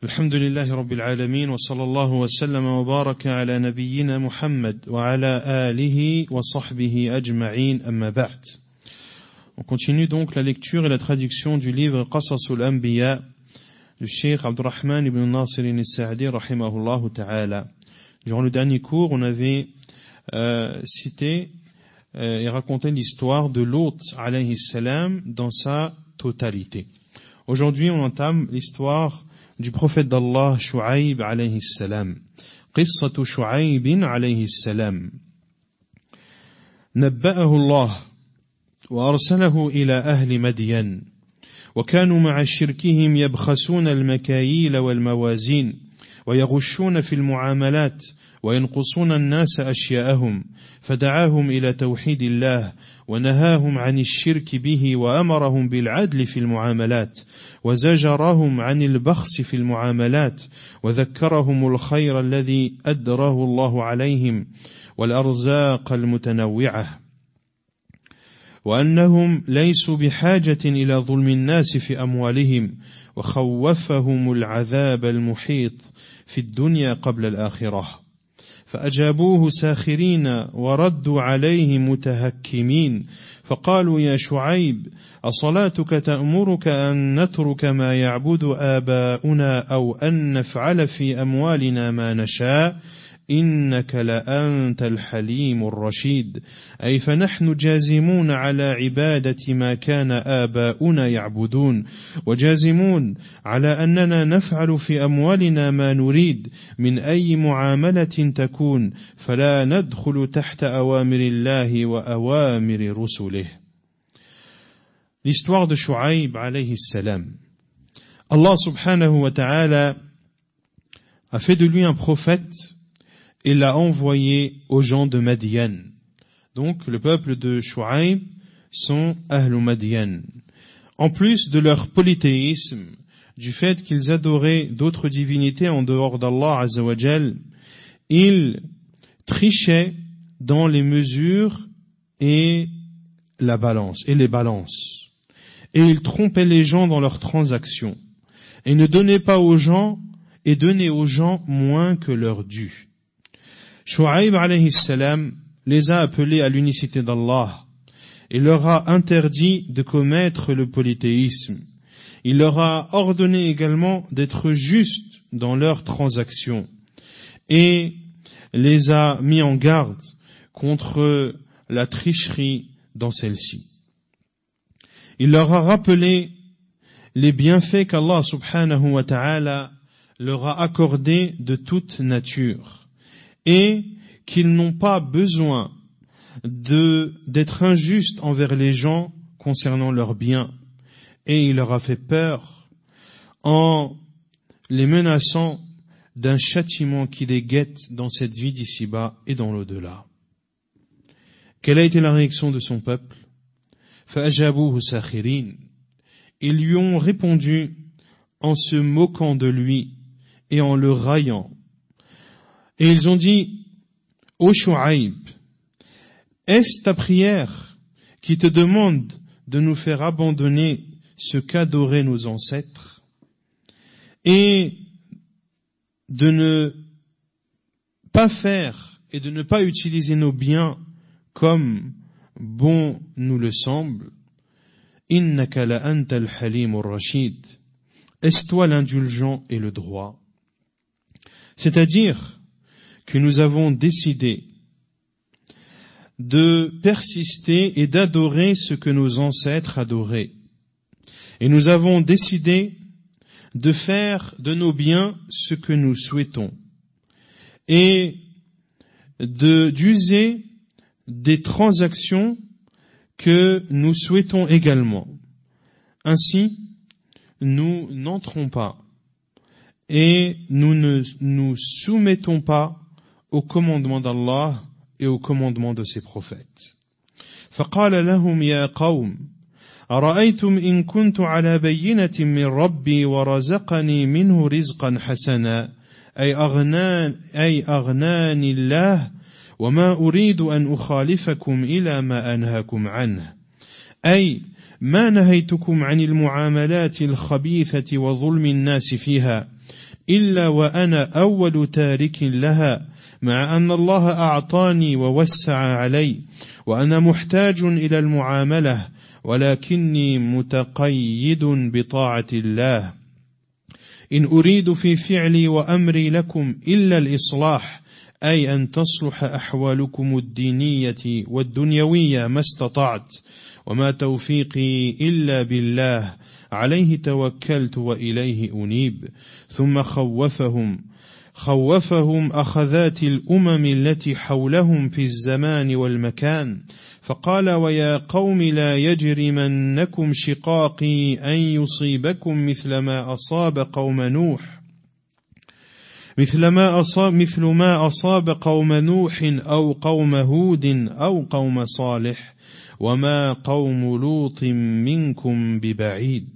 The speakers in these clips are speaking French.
الحمد لله رب العالمين وصلى الله وسلم وبارك على نبينا محمد وعلى آله وصحبه أجمعين أما بعد. On continue donc la lecture et la traduction du livre Qasasul Anbiya du Cheikh Abdurrahman ibn Nasir al-Sa'di rahimahullah ta'ala. Durant le dernier cours, on avait cité et raconté l'histoire de Lot alayhi salam dans sa totalité. Aujourd'hui, on entame l'histoire du prophète d'Allah Shu'aib alayhi salam. Qissatu Shu'aib alayhi salam. نبأه الله وأرسله إلى أهل مدين وكانوا مع شركهم يبخسون المكاييل والموازين ويغشون في المعاملات وينقصون الناس أشياءهم فدعاهم إلى توحيد الله ونهاهم عن الشرك به وأمرهم بالعدل في المعاملات وزجرهم عن البخس في المعاملات وذكرهم الخير الذي أدره الله عليهم والأرزاق المتنوعة وأنهم ليسوا بحاجة إلى ظلم الناس في أموالهم وخوفهم العذاب المحيط في الدنيا قبل الآخرة فأجابوه ساخرين وردوا عليه متهكمين فقالوا يا شعيب أصلاتك تأمرك أن نترك ما يعبد آباؤنا أو أن نفعل في أموالنا ما نشاء إنك لأنت الحليم الرشيد أي فنحن جازمون على عبادة ما كان آباؤنا يعبدون وجازمون على أننا نفعل في أموالنا ما نريد من أي معاملة تكون فلا ندخل تحت أوامر الله وأوامر رسله. L'histoire de Shu'aib alayhi salam. Allah subhanahu wa ta'ala a fait de lui un prophète et l'a envoyé aux gens de Madian. Donc, le peuple de Shu'aib sont Ahl Madian. En plus de leur polythéisme, du fait qu'ils adoraient d'autres divinités en dehors d'Allah Azza wa Jal, ils trichaient dans les mesures et la balance, et les balances. Et ils trompaient les gens dans leurs transactions. Et ne donnaient pas aux gens, et donnaient aux gens moins que leur dû. Shu'aib alayhi salam les a appelés à l'unicité d'Allah et leur a interdit de commettre le polythéisme. Il leur a ordonné également d'être justes dans leurs transactions et les a mis en garde contre la tricherie dans celle-ci. Il leur a rappelé les bienfaits qu'Allah subhanahu wa ta'ala leur a accordés de toute nature et qu'ils n'ont pas besoin d'être injustes envers les gens concernant leurs biens. Et il leur a fait peur en les menaçant d'un châtiment qui les guette dans cette vie d'ici-bas et dans l'au-delà. Quelle a été la réaction de son peuple? فَأَجَابُوهُ سَاخِرِينَ. Ils lui ont répondu en se moquant de lui et en le raillant. Et ils ont dit, ô Shu'aib, est-ce ta prière qui te demande de nous faire abandonner ce qu'adoraient nos ancêtres et de ne pas faire et de ne pas utiliser nos biens comme bon nous le semble? Innaka la anta al-halim ar-rashid. Est-ce toi l'indulgent et le droit? C'est-à-dire que nous avons décidé de persister et d'adorer ce que nos ancêtres adoraient. Et nous avons décidé de faire de nos biens ce que nous souhaitons. Et d'user des transactions que nous souhaitons également. Ainsi, nous n'entrons pas et nous ne nous soumettons pas au commandement d'Allah et au commandement de ses prophètes. فقال لهم يا قوم أرأيتم إن كنت على بينة من ربي ورزقني منه رزقا حسنا أي أغناني الله وما أريد أن أخالفكم إلى ما أنهاكم عنه أي ما نهيتكم عن المعاملات الخبيثة وظلم الناس فيها إلا وأنا أول تارك لها مع أن الله أعطاني ووسع علي وأنا محتاج إلى المعاملة ولكني متقيد بطاعة الله إن أريد في فعلي وأمري لكم إلا الإصلاح أي أن تصلح أحوالكم الدينية والدنيوية ما استطعت وما توفيقي إلا بالله عليه توكلت وإليه أنيب ثم خوفهم أخذات الأمم التي حولهم في الزمان والمكان فقال ويا قوم لا يجرمنكم شقاقي أن يصيبكم مثل ما أصاب قوم نوح أو قوم هود أو قوم صالح وما قوم لوط منكم ببعيد.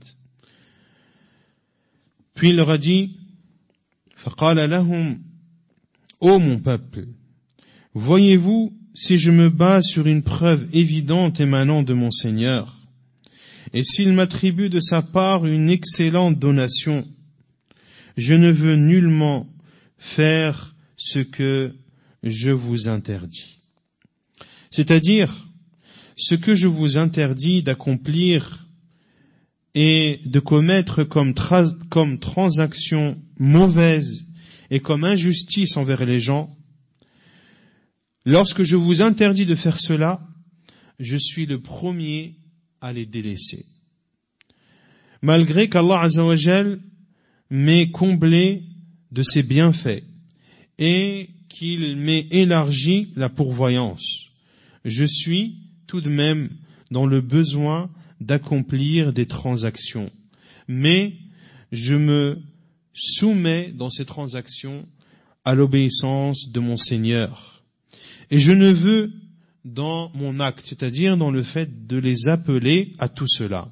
Puis il leur a dit, فقال لهم, ô mon peuple, voyez-vous si je me base sur une preuve évidente émanant de mon Seigneur, et s'il m'attribue de sa part une excellente donation, je ne veux nullement faire ce que je vous interdis. C'est-à-dire, ce que je vous interdis d'accomplir et de commettre comme transaction mauvaise et comme injustice envers les gens, lorsque je vous interdis de faire cela, je suis le premier à les délaisser. Malgré qu'Allah Azza wa Jal m'ait comblé de ses bienfaits et qu'il m'ait élargi la pourvoyance, je suis tout de même dans le besoin d'accomplir des transactions. Mais je me soumets dans ces transactions à l'obéissance de mon Seigneur. Et je ne veux dans mon acte, c'est-à-dire dans le fait de les appeler à tout cela.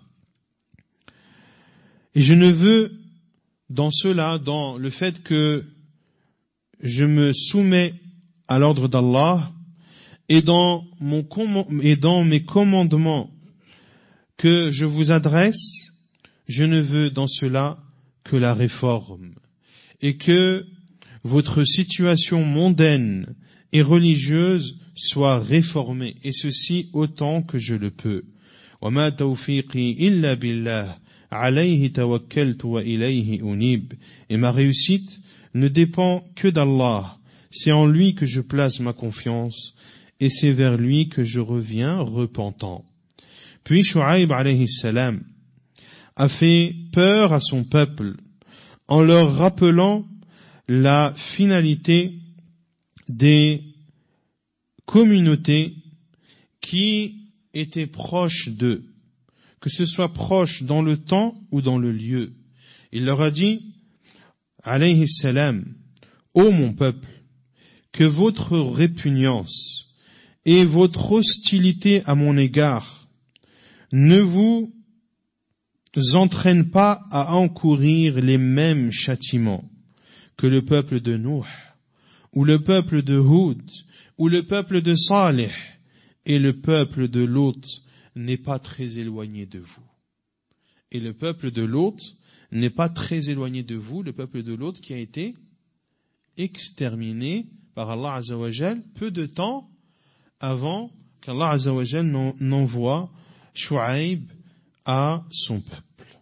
Et je ne veux dans cela, dans le fait que je me soumets à l'ordre d'Allah et dans mes commandements que je vous adresse, je ne veux dans cela que la réforme et que votre situation mondaine et religieuse soit réformée, et ceci autant que je le peux. وَمَا تَوْفِيقِي إِلَّا بِاللَّهِ عَلَيْهِ تَوَكَّلْتُ وَإِلَيْهِ أُنِيبُ. Et ma réussite ne dépend que d'Allah. C'est en lui que je place ma confiance et c'est vers lui que je reviens repentant. Puis Shu'aib alayhi salam a fait peur à son peuple en leur rappelant la finalité des communautés qui étaient proches d'eux, que ce soit proche dans le temps ou dans le lieu. Il leur a dit, alayhi salam, ô mon peuple, que votre répugnance et votre hostilité à mon égard ne vous entraînent pas à encourir les mêmes châtiments que le peuple de Nuh, ou le peuple de Hud, ou le peuple de Salih, et le peuple de Lot n'est pas très éloigné de vous. Et le peuple de Lot n'est pas très éloigné de vous, le peuple de Lot qui a été exterminé par Allah Azza wa Jal peu de temps avant qu'Allah Azza wa Jal n'envoie Shu'aib à son peuple.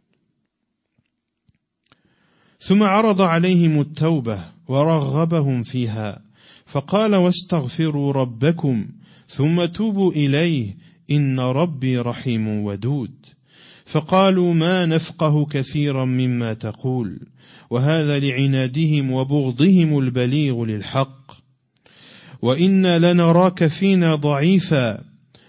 ثم عرض عليهم التوبة ورغبهم فيها فقال واستغفروا ربكم ثم توبوا إليه إن ربي رحيم ودود فقالوا ما نفقه كثيرا مما تقول وهذا لعنادهم وبغضهم البليغ للحق وإنا لنراك فينا ضعيفا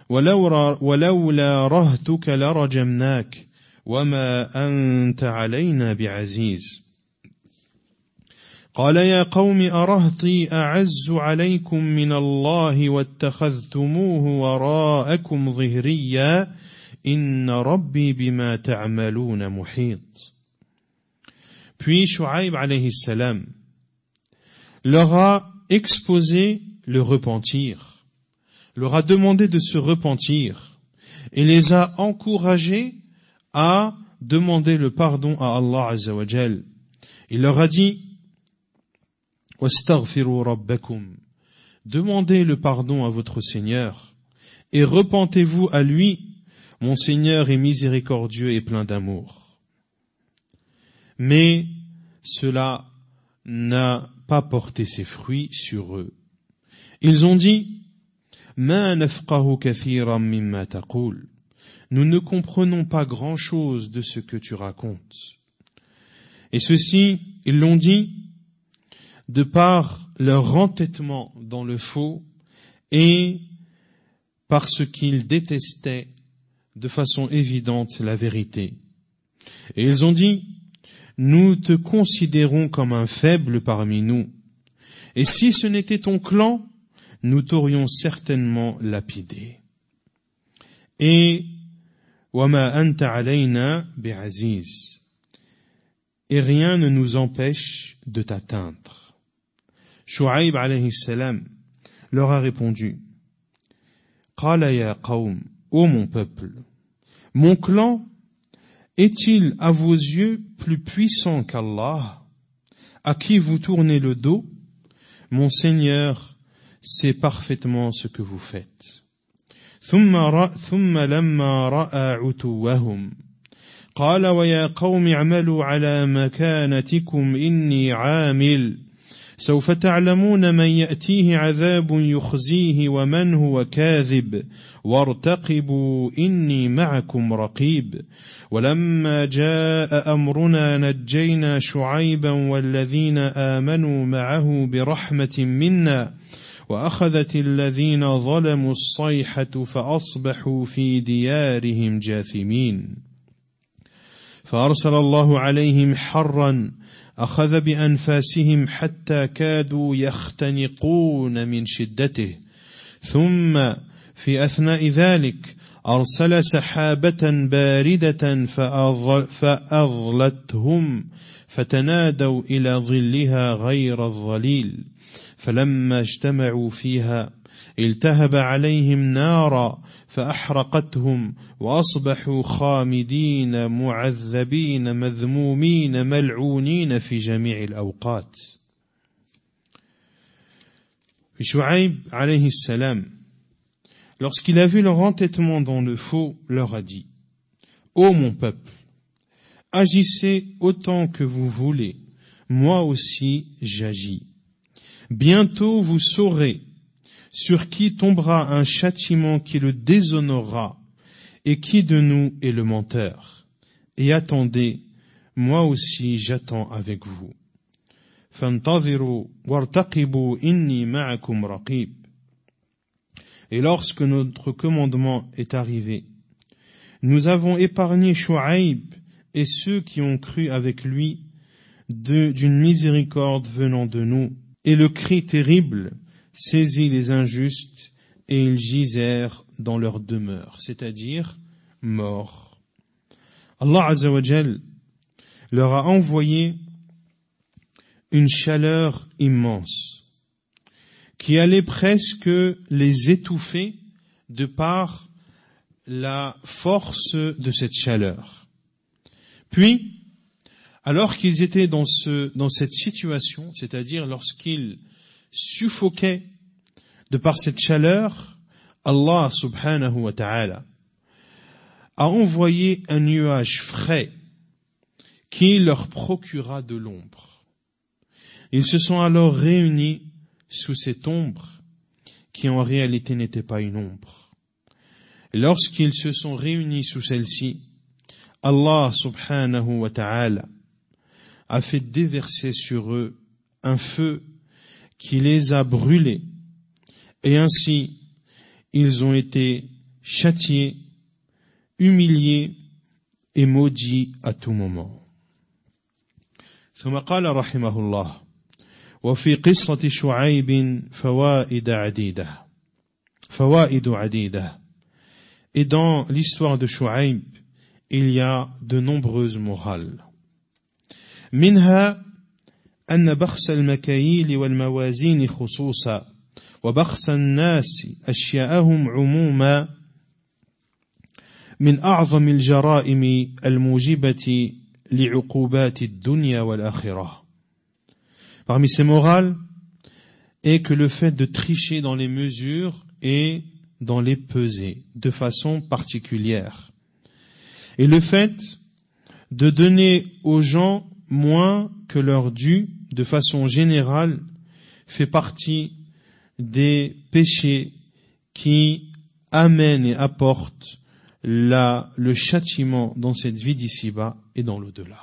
ولولا رهتك لرجمناك وما أنت علينا بعزيز قال يا قوم أرهطي أعز عليكم من الله واتخذتموه وراءكم ظهريا إن ربي بما تعملون محيط. Puis Shu'aib alayhi salam leur a exposé le repentir, leur a demandé de se repentir et les a encouragés à demander le pardon à Allah Azza wa Jal. Il leur a dit, wastaghfiru rabbakum. Demandez le pardon à votre Seigneur et repentez-vous à lui. Mon Seigneur est miséricordieux et plein d'amour. Mais cela n'a pas porté ses fruits sur eux. Ils ont dit, Ma nafqahu kathiran mimma taqul. Nous ne comprenons pas grand-chose de ce que tu racontes. Et ceci, ils l'ont dit de par leur entêtement dans le faux et parce qu'ils détestaient de façon évidente la vérité. Et ils ont dit, nous te considérons comme un faible parmi nous. Et si ce n'était ton clan, nous t'aurions certainement lapidé. Et وَمَا أَنْتَ عَلَيْنَا بِعَزِيزٍ. Et rien ne nous empêche de t'atteindre. Shu'aib alayhi salam leur a répondu, Qala ya qawm, ô mon peuple, mon clan est-il à vos yeux plus puissant qu'Allah, à qui vous tournez le dos? Mon Seigneur sait parfaitement ce que vous faites. ثم لما رأى عتوهم قال ويا قوم اعملوا على مكانتكم إني عامل سوف تعلمون من يأتيه عذاب يخزيه ومن هو كاذب وارتقبوا إني معكم رقيب ولما جاء أمرنا نجينا شعيبا والذين آمنوا معه برحمة منا وأخذت الذين ظلموا الصيحة فأصبحوا في ديارهم جاثمين فأرسل الله عليهم حرا أخذ بأنفاسهم حتى كادوا يختنقون من شدته ثم في أثناء ذلك أرسل سحابة باردة فأظلتهم فتنادوا إلى ظلها غير الظليل فلما اجتمعوا فيها التهب عليهم نارا فأحرقتهم وأصبحوا خامدين معذبين مذمومين ملعونين في جميع الأوقات. Shu'aib alayhi salam, lorsqu'il a vu leur entêtement dans le faux, leur a dit, Ô mon peuple, agissez autant que vous voulez, moi aussi j'agis. Bientôt vous saurez sur qui tombera un châtiment qui le déshonorera et qui de nous est le menteur. Et attendez, moi aussi j'attends avec vous. فانتظروا وارتقبوا إني معكم رقيب. Et lorsque notre commandement est arrivé, nous avons épargné Shu'aib et ceux qui ont cru avec lui d'une miséricorde venant de nous. Et le cri terrible saisit les injustes et ils gisèrent dans leur demeure, c'est-à-dire morts. Allah Azza wa Jal leur a envoyé une chaleur immense qui allait presque les étouffer de par la force de cette chaleur. Puis, alors qu'ils étaient dans cette situation, c'est-à-dire lorsqu'ils suffoquaient de par cette chaleur, Allah subhanahu wa ta'ala a envoyé un nuage frais qui leur procura de l'ombre. Ils se sont alors réunis sous cette ombre qui en réalité n'était pas une ombre. Lorsqu'ils se sont réunis sous celle-ci, Allah subhanahu wa ta'ala a fait déverser sur eux un feu qui les a brûlés, et ainsi ils ont été châtiés, humiliés et maudits à tout moment. ثم قال رحمه الله وفي قصة شعيب فوائد عديدة. Et dans l'histoire de Shu'aib, il y a de nombreuses morales. منها أن بخس المكاييل والموازين خصوصا وبخس الناس أشياءهم عموما من أعظم الجرائم الموجبة لعقوبات الدنيا والآخرة. Parmi ces morales, est que le fait de tricher dans les mesures et dans les pesées de façon particulière. Et le fait de donner aux gens moins que leur dû de façon générale fait partie des péchés qui amènent et apportent le châtiment dans cette vie d'ici-bas et dans l'au-delà.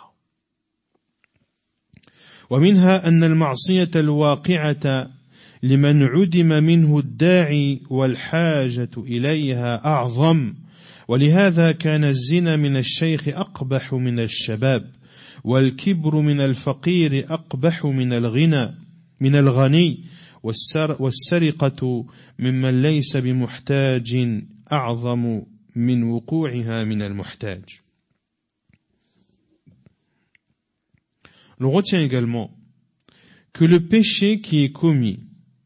ومنها أن المعصية الواقعة لمن عدم منه الداعي والحاجة إليها أعظم ولهذا كان الزنا من الشيخ أقبح من الشباب والكبر من الفقير أقبح من الغني والسرقة ممن ليس بمحتاج أعظم من وقوعها من المحتاج. L'on retient également que le péché qui est commis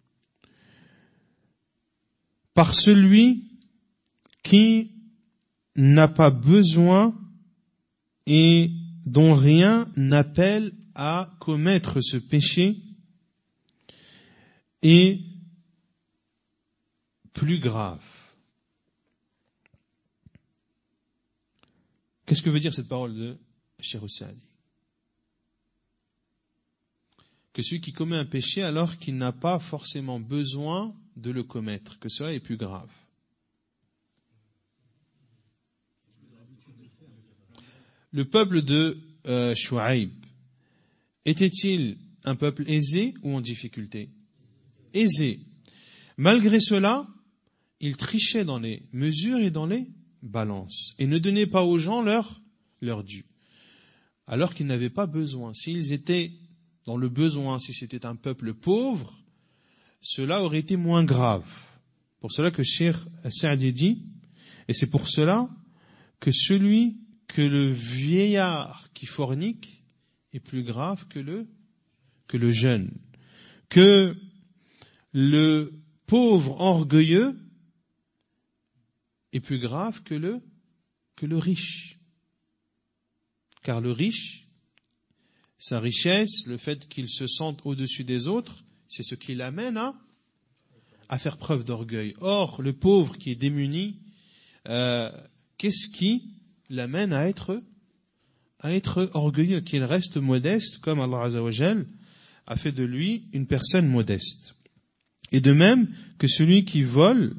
par celui qui n'a pas besoin et dont rien n'appelle à commettre ce péché est plus grave. Qu'est-ce que veut dire cette parole de Cheikh Saadi? Que celui qui commet un péché alors qu'il n'a pas forcément besoin de le commettre, que cela est plus grave. Le peuple de Shu'aib était-il un peuple aisé ou en difficulté? Aisé. Malgré cela, il trichait dans les mesures et dans les balances et ne donnait pas aux gens leur dû, alors qu'ils n'avaient pas besoin. S'ils étaient dans le besoin, si c'était un peuple pauvre, cela aurait été moins grave. Pour cela que Cheikh Saadi dit, et c'est pour cela que le vieillard qui fornique est plus grave que le jeune, que le pauvre orgueilleux est plus grave que le riche. Car le riche, sa richesse, le fait qu'il se sente au-dessus des autres, c'est ce qui l'amène à faire preuve d'orgueil. Or, le pauvre qui est démuni, qu'est-ce qui l'amène à être orgueilleux, qu'il reste modeste, comme Allah Azza wa Jal a fait de lui une personne modeste. Et de même que celui qui vole,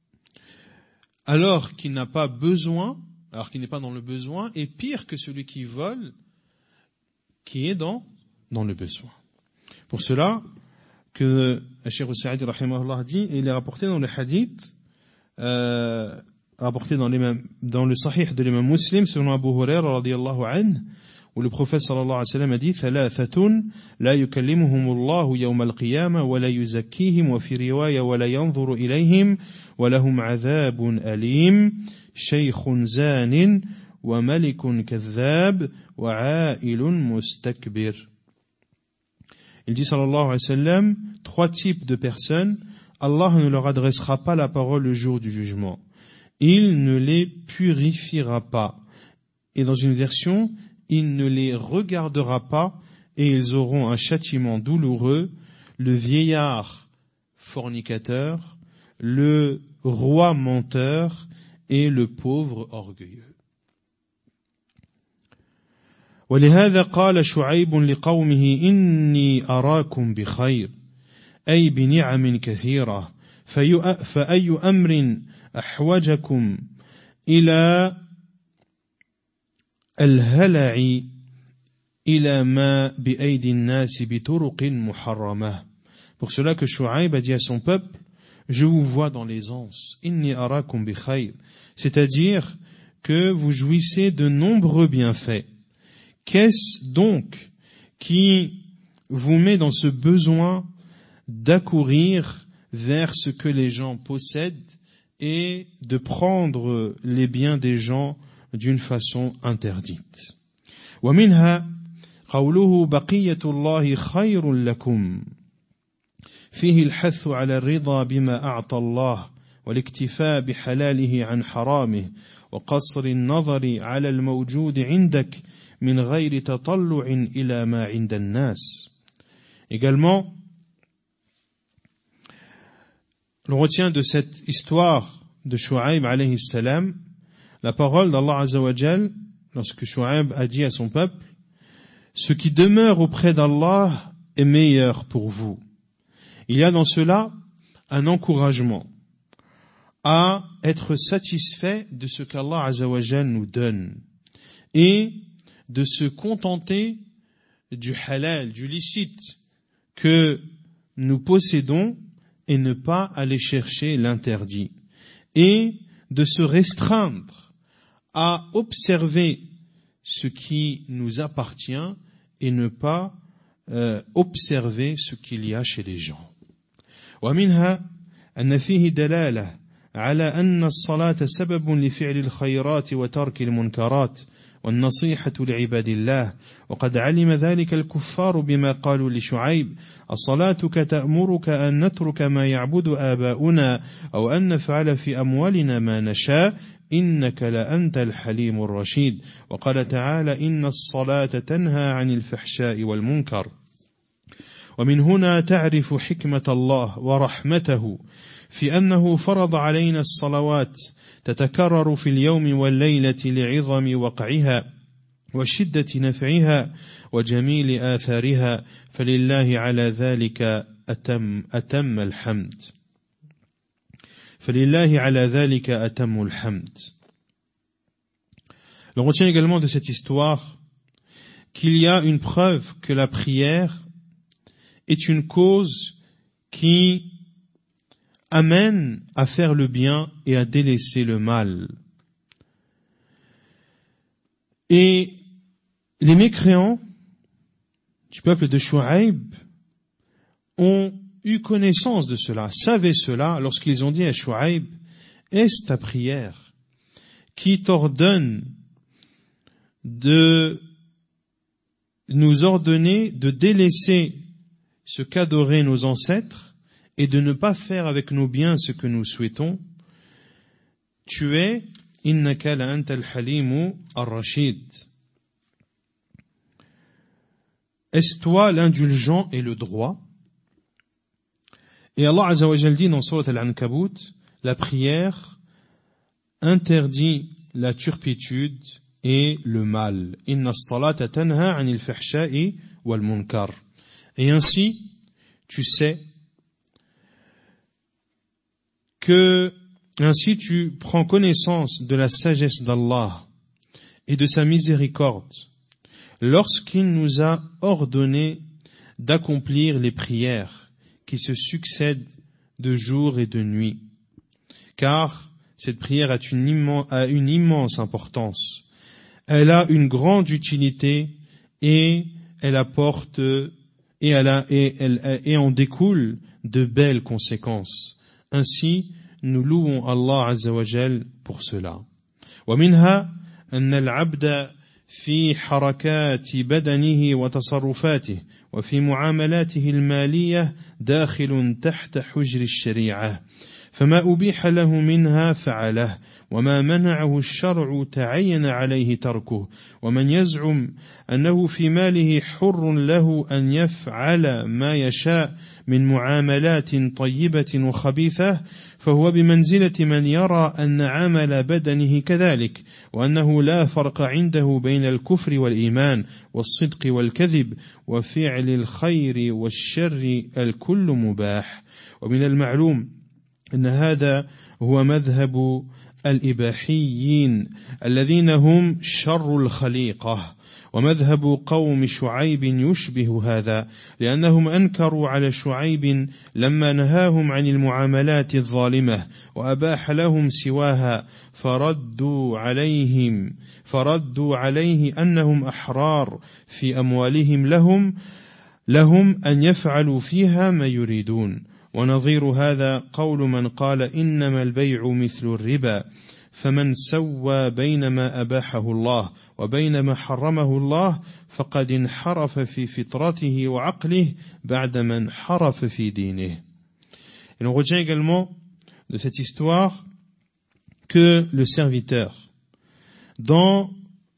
alors qu'il n'a pas besoin, alors qu'il n'est pas dans le besoin, est pire que celui qui vole, qui est dans le besoin. Pour cela que Cheikh Saadi rahimahullah dit, et il est rapporté dans le hadith, rapporté dans le sahih de l'imam Muslim, selon Abu Hurairah radiyallahu anhu, où le prophète sallallahu alayhi wa sallam a dit, thalathatun la yukallimuhumullahu yawm al-qiyamah wa la yuzakkihim wa fi riwaya wa la yanzuru ilayhim wa lahum adhabun alim shaykhun zanin wa malikun kadhab wa a'ilun mustakbir. Il dit sallallahu alayhi wa sallam, 3 types de personnes, Allah ne leur adressera pas la parole le jour du jugement. Il ne les purifiera pas. Et dans une version, il ne les regardera pas et ils auront un châtiment douloureux, le vieillard fornicateur, le roi menteur et le pauvre orgueilleux. ولهذا قال شعيب لقومه إني أراكم بخير أي بنعم كثيرة فأي أمر أحوجكم إلى الهلع إلى ما بأيدي الناس بطرق محرمة. Pour cela que Shu'aib a dit à son peuple, je vous vois dans l'aisance, inni arakum bi khayr, c'est-à-dire que vous jouissez de nombreux bienfaits. Qu'est-ce donc qui vous met dans ce besoin d'accourir vers ce que les gens possèdent et de prendre les biens des gens d'une façon interdite? ومنها قوله بقية الله خير لكم فيه الحث على الرضا بما أعطى الله والاكتفاء بحلاله عن حرامه وقصر النظر على الموجود عندك من غير تطلع إلى ما عند الناس. Également, l'on retient de cette histoire de Shu'aib alayhi salam la parole d'Allah Azza wa Jal lorsque Shu'aib a dit à son peuple: ce qui demeure auprès d'Allah est meilleur pour vous. Il y a dans cela un encouragement à être satisfait de ce qu'Allah Azza wa Jal nous donne et de se contenter du halal, du licite que nous possédons et ne pas aller chercher l'interdit et de se restreindre à observer ce qui nous appartient et ne pas observer ce qu'il y a chez les gens. ومنها أن فيه دلالة على أن الصلاة سبب لفعل الخيرات وترك المنكرات والنصيحة لعباد الله وقد علم ذلك الكفار بما قالوا لشعيب الصلاتك تأمرك أن نترك ما يعبد آباؤنا أو أن نفعل في أموالنا ما نشاء إنك لأنت الحليم الرشيد وقال تعالى إن الصلاة تنهى عن الفحشاء والمنكر ومن هنا تعرف حكمة الله ورحمته في أنه فرض علينا الصلوات تتكرر في اليوم والليلة لعظم وقعها وشدة نفعها وجميل آثارها فلله على ذلك أتم الحمد فلله على ذلك أتم الحمد. On retient également de cette histoire qu'il y a une preuve que la prière est une cause qui amène à faire le bien et à délaisser le mal. Et les mécréants du peuple de Shu'aib ont eu connaissance de cela, savaient cela lorsqu'ils ont dit à Shu'aib: est-ce ta prière qui t'ordonne de nous ordonner de délaisser ce qu'adoraient nos ancêtres et de ne pas faire avec nos biens ce que nous souhaitons? Tu es innaka la anta al-halimu ar-rashid. Est-ce toi l'indulgent et le droit? Et Allah Azza wa Jal dit dans Surat Al-Ankabut, la prière interdit la turpitude et le mal. Inna as-salata tanha 'anil fahsha'i wal munkar. Et ainsi, tu sais que ainsi tu prends connaissance de la sagesse d'Allah et de sa miséricorde lorsqu'il nous a ordonné d'accomplir les prières qui se succèdent de jour et de nuit. Car cette prière a une immense importance. Elle a une grande utilité et elle apporte et en découle de belles conséquences. Ainsi, nous louons Allah Azza wa Jal pour cela. ومنها أن العبد في حركات بدنه وتصرفاته وفي معاملاته المالية داخل تحت حجر الشريعة فما أبيح له منها فعله وما منعه الشرع تعين عليه تركه ومن يزعم أنه في ماله حر له أن يفعل ما يشاء من معاملات طيبة وخبيثة فهو بمنزلة من يرى أن عمل بدنه كذلك وأنه لا فرق عنده بين الكفر والإيمان والصدق والكذب وفعل الخير والشر الكل مباح. ومن المعلوم أن هذا هو مذهب الإباحيين الذين هم شر الخليقة ومذهب قوم شعيب يشبه هذا لأنهم أنكروا على شعيب لما نهاهم عن المعاملات الظالمة وأباح لهم سواها فردوا عليه أنهم أحرار في أموالهم لهم أن يفعلوا فيها ما يريدون. ونظير هذا قول من قال إنما البيع مثل الربا فمن سوى بين ما أباحه الله وبين ما حرمه الله فقد انحرف في فطرته وعقله بعدما انحرف في دينه. Et l'on retient également de cette histoire que le serviteur, dans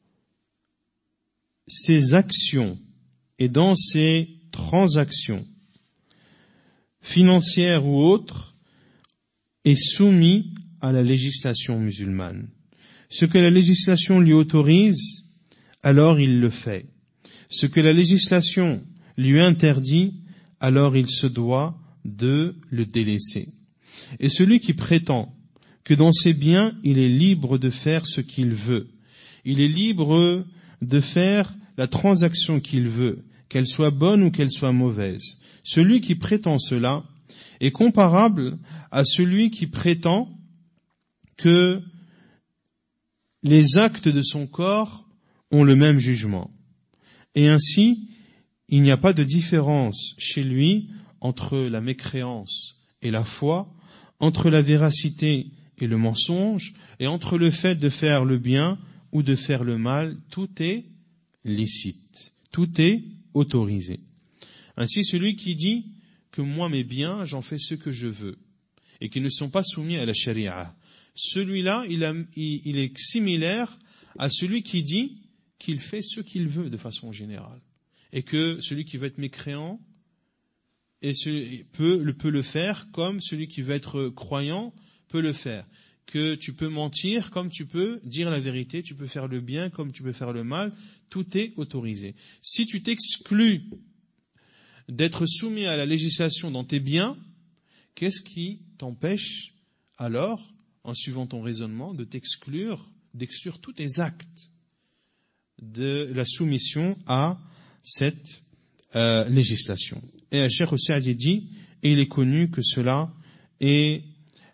ses actions et dans ses transactions financières ou autres, est soumis à la législation musulmane. Ce que la législation lui autorise, alors il le fait. Ce que la législation lui interdit, alors il se doit de le délaisser. Et celui qui prétend que dans ses biens, il est libre de faire ce qu'il veut, il est libre de faire la transaction qu'il veut, qu'elle soit bonne ou qu'elle soit mauvaise, celui qui prétend cela est comparable à celui qui prétend que les actes de son corps ont le même jugement. Et ainsi, il n'y a pas de différence chez lui entre la mécréance et la foi, entre la véracité et le mensonge, et entre le fait de faire le bien ou de faire le mal. Tout est licite, tout est autorisé. Ainsi, celui qui dit que moi mes biens, j'en fais ce que je veux, et qui ne sont pas soumis à la charia, celui-là, il est similaire à celui qui dit qu'il fait ce qu'il veut de façon générale, et que celui qui veut être mécréant peut le faire comme celui qui veut être croyant peut le faire, que tu peux mentir comme tu peux dire la vérité, tu peux faire le bien comme tu peux faire le mal, tout est autorisé. Si tu t'exclus d'être soumis à la législation dans tes biens, qu'est-ce qui t'empêche alors, en suivant ton raisonnement, d'exclure tous tes actes de la soumission à cette législation? Et Cheikh Saadi dit, et il est connu que cela est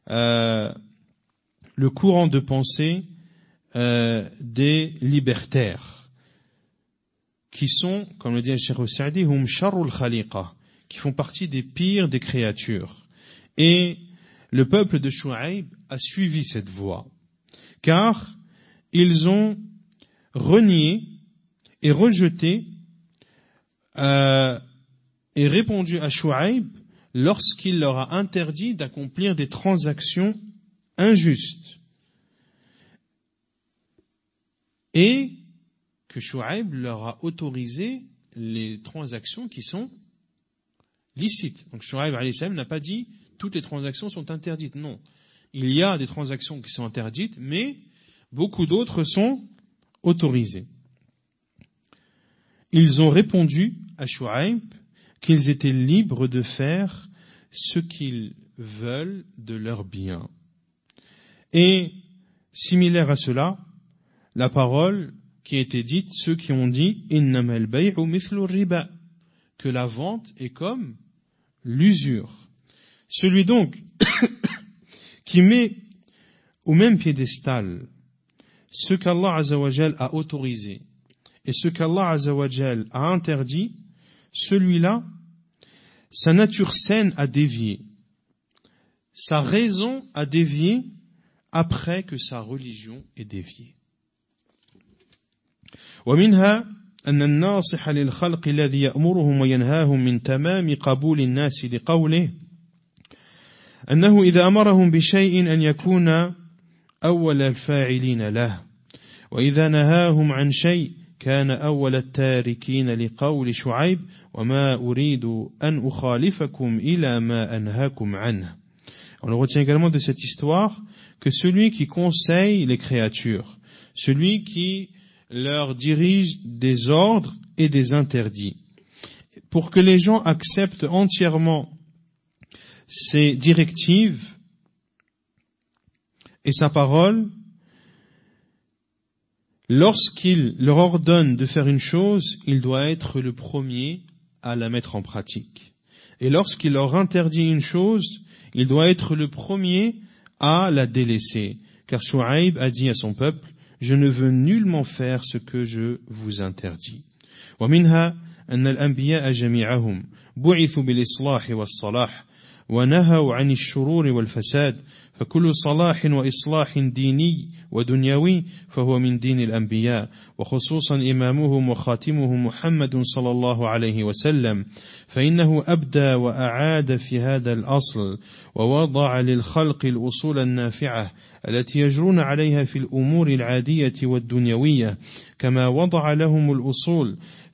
le courant de pensée des libertaires, qui sont, comme le dit Cheikh Saadi, hum sharrul khaliqa, qui font partie des pires des créatures. Et le peuple de Shu'aib a suivi cette voie, car ils ont renié et rejeté et répondu à Shu'aib lorsqu'il leur a interdit d'accomplir des transactions injustes, et que Shu'aib leur a autorisé les transactions qui sont licites. Donc Shu'aib alayhi salam n'a pas dit toutes les transactions sont interdites. Non, il y a des transactions qui sont interdites, mais beaucoup d'autres sont autorisées. Ils ont répondu à Shu'aib qu'ils étaient libres de faire ce qu'ils veulent de leurs biens. Et similaire à cela, la parole qui a été dite, ceux qui ont dit innamal bay'u mithlu riba, que la vente est comme l'usure. Celui donc qui met au même piédestal ce qu'Allah Azza wa Jal a autorisé et ce qu'Allah Azza wa Jal a interdit, celui-là, sa nature saine a dévié, sa raison a dévié après que sa religion est déviée. ومنها أن الناصح للخلق الذي يأمرهم وينهاهم من تمام قبول الناس لقوله أنه إذا أمرهم بشيء أن يكون أول الفاعلين له وإذا نهاهم عن شيء كان أول التاركين لقول شعيب وما أريد أن أخالفكم إلى ما أنهاكم عنه. On le retient également de cette histoire que celui qui conseille les créatures, celui qui leur dirige des ordres et des interdits, pour que les gens acceptent entièrement ses directives et sa parole, lorsqu'il leur ordonne de faire une chose, il doit être le premier à la mettre en pratique. Et lorsqu'il leur interdit une chose, il doit être le premier à la délaisser. Car Shu'aib a dit à son peuple, je ne veux nullement faire ce que je vous interdis. ومنها أن الأنبياء جميعهم بعثوا بالإصلاح والصلاح ونهوا عن الشرور والفساد فكل صلاح وإصلاح ديني ودنيوي فهو من دين الأنبياء وخصوصا إمامهم وخاتمهم محمد صلى الله عليه وسلم فإنه أبدى وأعاد في هذا الأصل ووضع للخلق الأصول النافعة التي يجرون عليها في الأمور العادية والدنيوية كما وضع لهم الأصول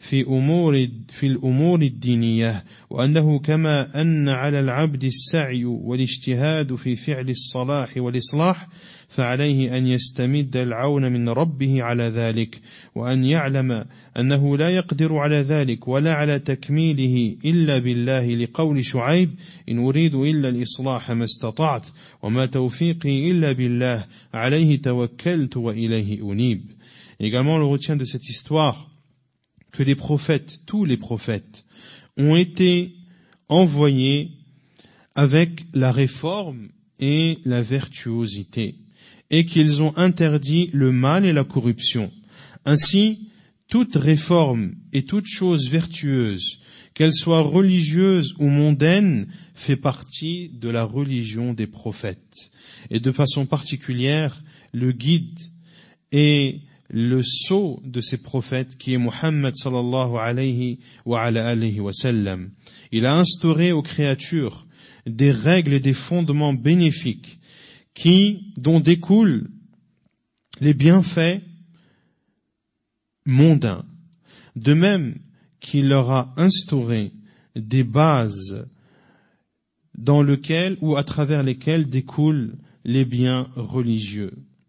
في الأمور الدينية، وأنه كما أن على العبد السعي والاجتهاد في فعل الصلاح والإصلاح فعليه أن يستمد العون من ربه على ذلك، وأن يعلم أنه لا يقدر على ذلك ولا على تكميله إلا بالله، لقول شعيب: إن أريد إلا الإصلاح ما استطعت وما توفيقي إلا بالله عليه توكلت وإليه أنيب. Également, on retient de cette histoire que les prophètes, tous les prophètes, ont été envoyés avec la réforme et la vertuosité, et qu'ils ont interdit le mal et la corruption. Ainsi, toute réforme et toute chose vertueuse, qu'elle soit religieuse ou mondaine, fait partie de la religion des prophètes. Et de façon particulière, le guide et le sceau de ces prophètes, qui est Muhammad sallallahu alayhi wa ala alihi wa sallam. Il a instauré aux créatures des règles et des fondements bénéfiques dont découlent les bienfaits mondains. De même qu'il leur a instauré des bases dans lesquelles ou à travers lesquelles découlent les biens religieux.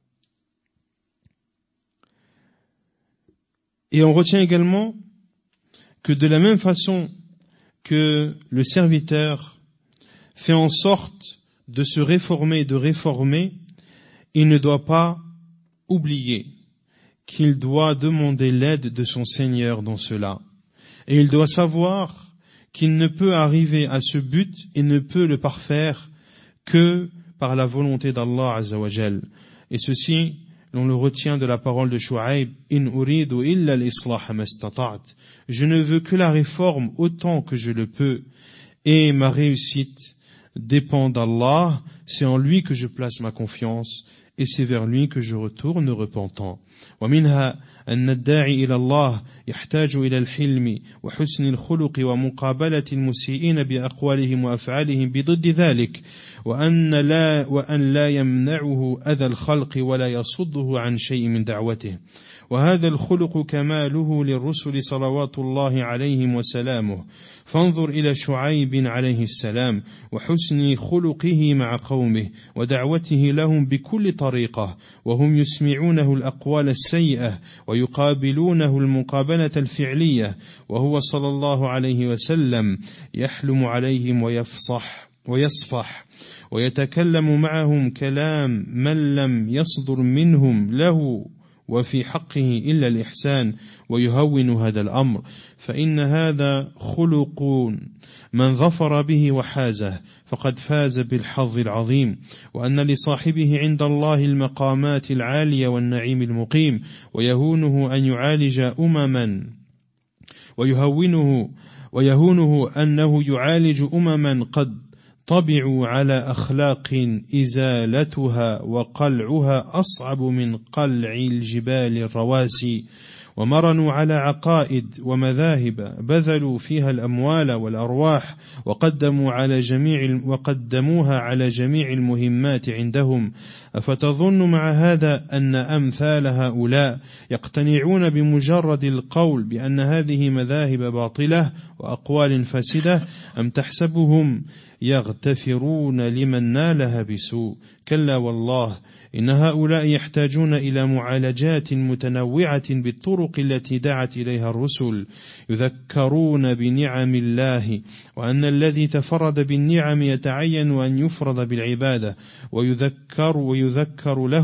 Et on retient également que de la même façon que le serviteur fait en sorte de se réformer et de réformer, il ne doit pas oublier qu'il doit demander l'aide de son Seigneur dans cela. Et il doit savoir qu'il ne peut arriver à ce but et ne peut le parfaire que par la volonté d'Allah Azza wa Jal. Et ceci, on le retient de la parole de Shu'aib: In uridu illa al-islah mastata'at. Je ne veux que la réforme autant que je le peux, et ma réussite dépend d'Allah, c'est en lui que je place ma confiance, et c'est vers lui que je retourne repentant. ومنها أن الداعي إلى الله يحتاج إلى الحلم وحسن الخلق ومقابلة المسيئين بأقوالهم وأفعالهم بضد ذلك، وأن لا يمنعه أذى الخلق ولا يصده عن شيء من دعوته. وهذا الخلق كماله للرسل صلوات الله عليهم وسلامه. فانظر إلى شعيب عليه السلام وحسن خلقه مع قومه ودعوته لهم بكل طريقة، وهم يسمعونه الأقوال السيئة ويقابلونه المقابلة الفعلية، وهو صلى الله عليه وسلم يحلم عليهم ويصفح ويتكلم معهم كلام من لم يصدر منهم له وفي حقه إلا الإحسان، ويهون هذا الأمر، فإن هذا خلق من ظفر به وحازه فقد فاز بالحظ العظيم، وأن لصاحبه عند الله المقامات العالية والنعيم المقيم، ويهونه أن يعالج أمما ويهونه أنه يعالج أمما قد طبعوا على أخلاق إزالتها وقلعها أصعب من قلع الجبال الرواسي، ومرنوا على عقائد ومذاهب بذلوا فيها الأموال والأرواح وقدموها على جميع المهمات عندهم. أفتظن مع هذا أن أمثال هؤلاء يقتنعون بمجرد القول بأن هذه مذاهب باطلة وأقوال فاسدة، أم تحسبهم يغتفرون لمن نالها بسوء؟ كلا والله، إن هؤلاء يحتاجون إلى معالجات متنوعة بالطرق التي دعت إليها الرسل، يذكرون بنعم الله، وأن الذي تفرد بالنعم يتعين أن يفرد بالعبادة، ويذكر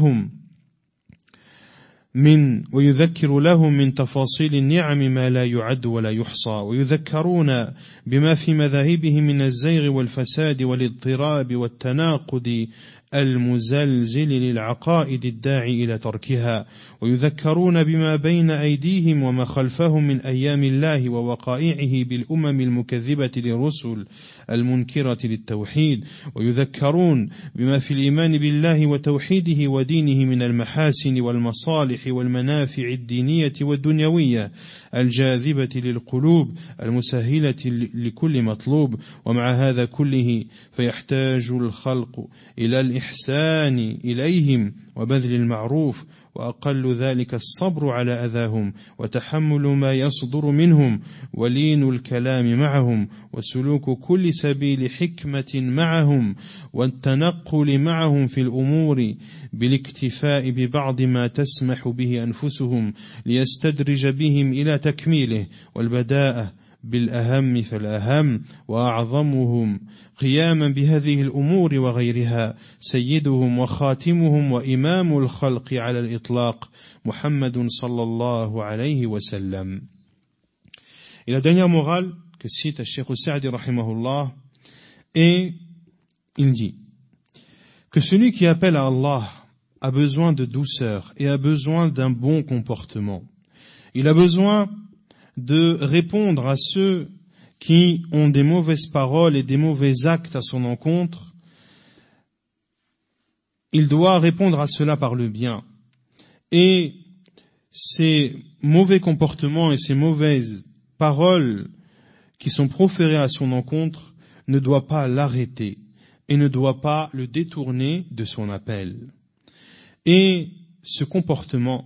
لهم من تفاصيل النعم ما لا يعد ولا يحصى، ويذكرون بما في مذاهبهم من الزيغ والفساد والاضطراب والتناقض المزلزل للعقائد الداعي إلى تركها، ويذكرون بما بين أيديهم وما خلفهم من أيام الله ووقائعه بالأمم المكذبة للرسل المنكرة للتوحيد، ويذكرون بما في الإيمان بالله وتوحيده ودينه من المحاسن والمصالح والمنافع الدينية والدنيوية الجاذبة للقلوب المسهلة لكل مطلوب. ومع هذا كله فيحتاج الخلق إلى الإحسان إليهم وبذل المعروف وأقل ذلك الصبر على أذاهم وتحمل ما يصدر منهم ولين الكلام معهم وسلوك كل سبيل حكمة معهم والتنقل معهم في الأمور بالاكتفاء ببعض ما تسمح به أنفسهم ليستدرج بهم إلى تكميله والبداءة بالأهم فالأهم وأعظمهم قياما بهذه الأمور وغيرها سيدهم وخاتمهم وإمام الخلق على الإطلاق محمد صلى الله عليه وسلم. Et la dernière morale que cite Cheikh Sa'di rahimahullah est, il dit que celui qui appelle à Allah a besoin de douceur et a besoin d'un bon comportement. Il a besoin de répondre à ceux qui ont des mauvaises paroles et des mauvais actes à son encontre. Il doit répondre à cela par le bien. Et ces mauvais comportements et ces mauvaises paroles qui sont proférées à son encontre ne doit pas l'arrêter et ne doit pas le détourner de son appel. Et ce comportement,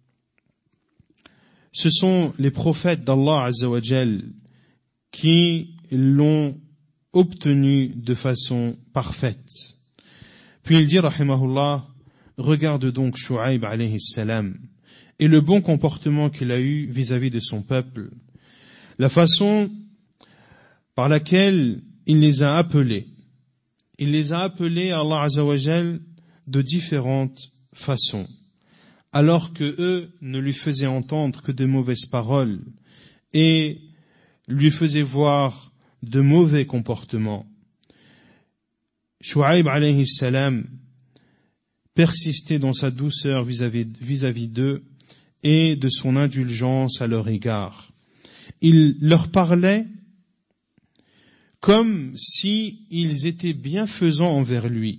ce sont les prophètes d'Allah Azza wa Jal qui l'ont obtenu de façon parfaite. Puis il dit, rahimahullah, regarde donc Shu'aib alayhi salam et le bon comportement qu'il a eu vis-à-vis de son peuple, la façon par laquelle il les a appelés. Il les a appelés à Allah Azza wa Jal de différentes façons, alors que eux ne lui faisaient entendre que de mauvaises paroles et lui faisaient voir de mauvais comportements. Shu'aib alayhi salam persistait dans sa douceur vis-à-vis d'eux et de son indulgence à leur égard. Il leur parlait comme si ils étaient bienfaisants envers lui.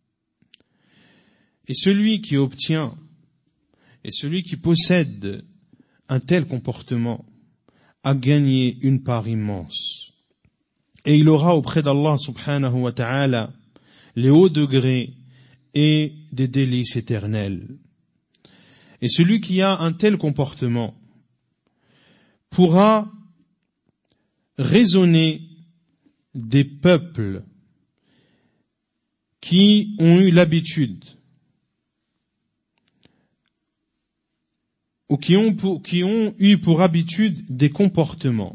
Et celui qui obtient et celui qui possède un tel comportement a gagné une part immense. Et il aura auprès d'Allah subhanahu wa ta'ala les hauts degrés et des délices éternels. Et celui qui a un tel comportement pourra raisonner des peuples qui ont eu l'habitude ou qui ont eu pour habitude des comportements.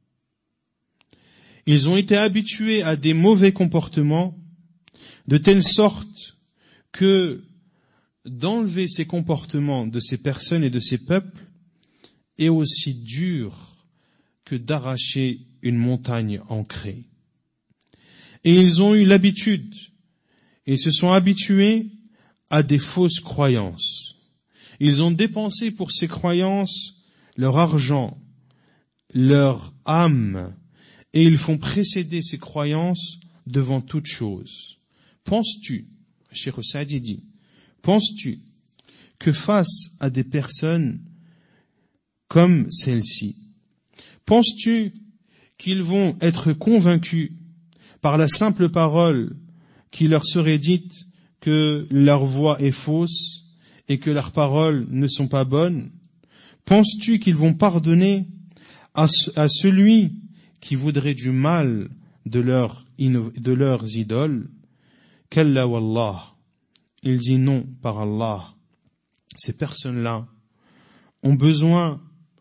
Ils ont été habitués à des mauvais comportements de telle sorte que d'enlever ces comportements de ces personnes et de ces peuples est aussi dur que d'arracher une montagne ancrée. Et ils ont eu l'habitude, ils se sont habitués à des fausses croyances. Ils ont dépensé pour ces croyances leur argent, leur âme, et ils font précéder ces croyances devant toute chose. Penses-tu, Cheikh Sa'di dit, penses-tu que face à des personnes comme celle-ci, penses-tu qu'ils vont être convaincus par la simple parole qui leur serait dite que leur voix est fausse et que leurs paroles ne sont pas bonnes? Penses-tu qu'ils vont pardonner à celui qui voudrait du mal de leurs idoles? Kalla wallah. Il dit non par Allah. Ces personnes-là ont besoin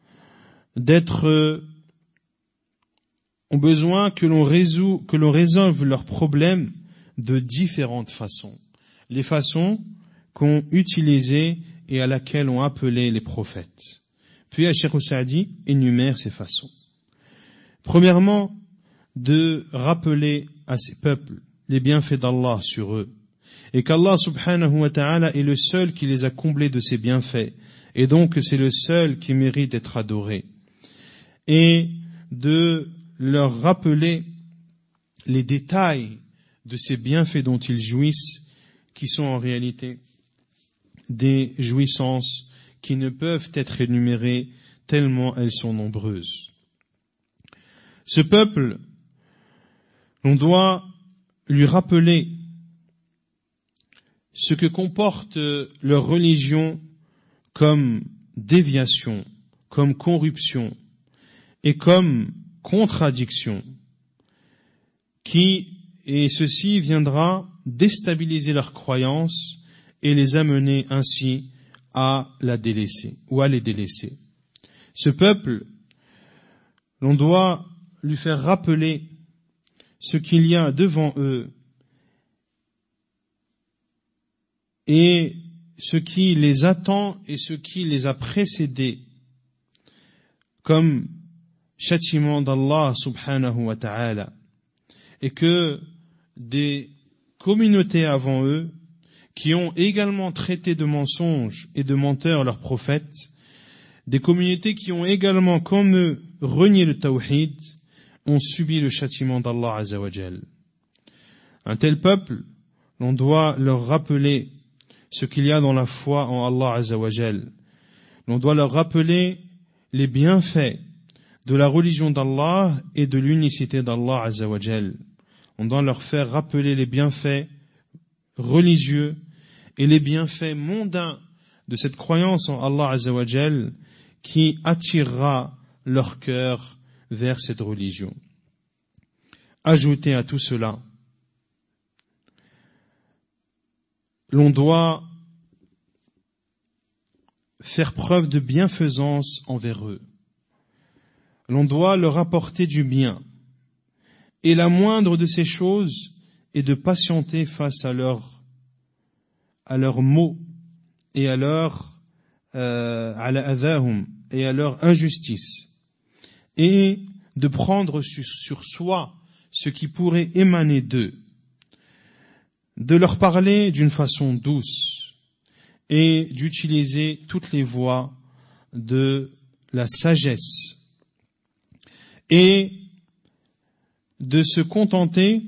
que l'on résolve leurs problèmes de différentes façons. Les façons qu'ont utilisées et à laquelle ont appelé les prophètes. Puis Cheikh Sa'di énumère ces façons. Premièrement, de rappeler à ces peuples les bienfaits d'Allah sur eux, et qu'Allah subhanahu wa ta'ala est le seul qui les a comblés de ses bienfaits, et donc c'est le seul qui mérite d'être adoré, et de leur rappeler les détails de ces bienfaits dont ils jouissent, qui sont en réalité des jouissances qui ne peuvent être énumérées tellement elles sont nombreuses. Ce peuple, on doit lui rappeler ce que comporte leur religion comme déviation, comme corruption et comme contradiction, et ceci viendra déstabiliser leur croyance et les amener ainsi à la délaisser ou à les délaisser. Ce peuple, l'on doit lui faire rappeler ce qu'il y a devant eux et ce qui les attend et ce qui les a précédés comme châtiment d'Allah subhanahu wa ta'ala, et que des communautés avant eux qui ont également traité de mensonges et de menteurs leurs prophètes, des communautés qui ont également comme eux renié le tawhid, ont subi le châtiment d'Allah azza wa jal. Un tel peuple, l'on doit leur rappeler ce qu'il y a dans la foi en Allah azza wa jal. L'on doit leur rappeler les bienfaits de la religion d'Allah et de l'unicité d'Allah azza wa jal. On doit leur faire rappeler les bienfaits religieux et les bienfaits mondains de cette croyance en Allah azza wa jal qui attirera leur cœur vers cette religion. Ajoutez à tout cela, l'on doit faire preuve de bienfaisance envers eux. L'on doit leur apporter du bien. Et la moindre de ces choses est de patienter face à leurs maux et à leur et à leur injustice, et de prendre sur soi ce qui pourrait émaner d'eux, de leur parler d'une façon douce et d'utiliser toutes les voies de la sagesse et de se contenter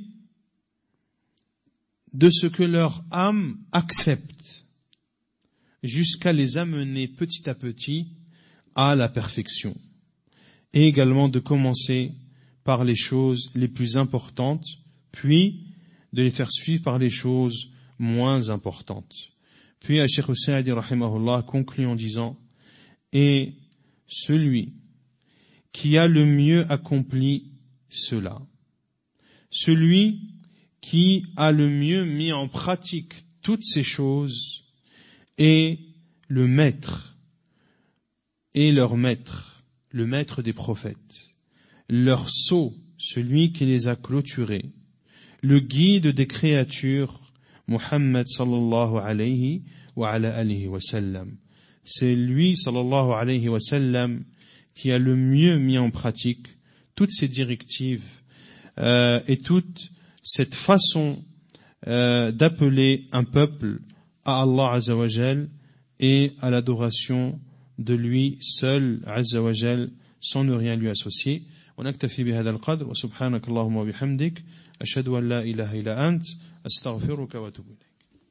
de ce que leur âme accepte jusqu'à les amener petit à petit à la perfection, et également de commencer par les choses les plus importantes, puis de les faire suivre par les choses moins importantes. Puis Cheikh Saadi rahimahullah conclut en disant: et celui qui a le mieux accompli cela, celui qui a le mieux mis en pratique toutes ces choses est le maître et leur maître, le maître des prophètes, leur sceau, celui qui les a clôturés, le guide des créatures, Muhammad sallallahu alayhi wa ala alihi wa sallam. C'est lui sallallahu alayhi wa sallam qui a le mieux mis en pratique toutes ces directives et toute cette façon d'appeler un peuple à Allah azza wa jal et à l'adoration de lui seul azza wa jal sans ne rien lui associer. ونكتفي بهذا القدر وسبحانك اللهم وبحمدك أشهد أن لا إله إلا أنت أستغفرك وأتوب إليك.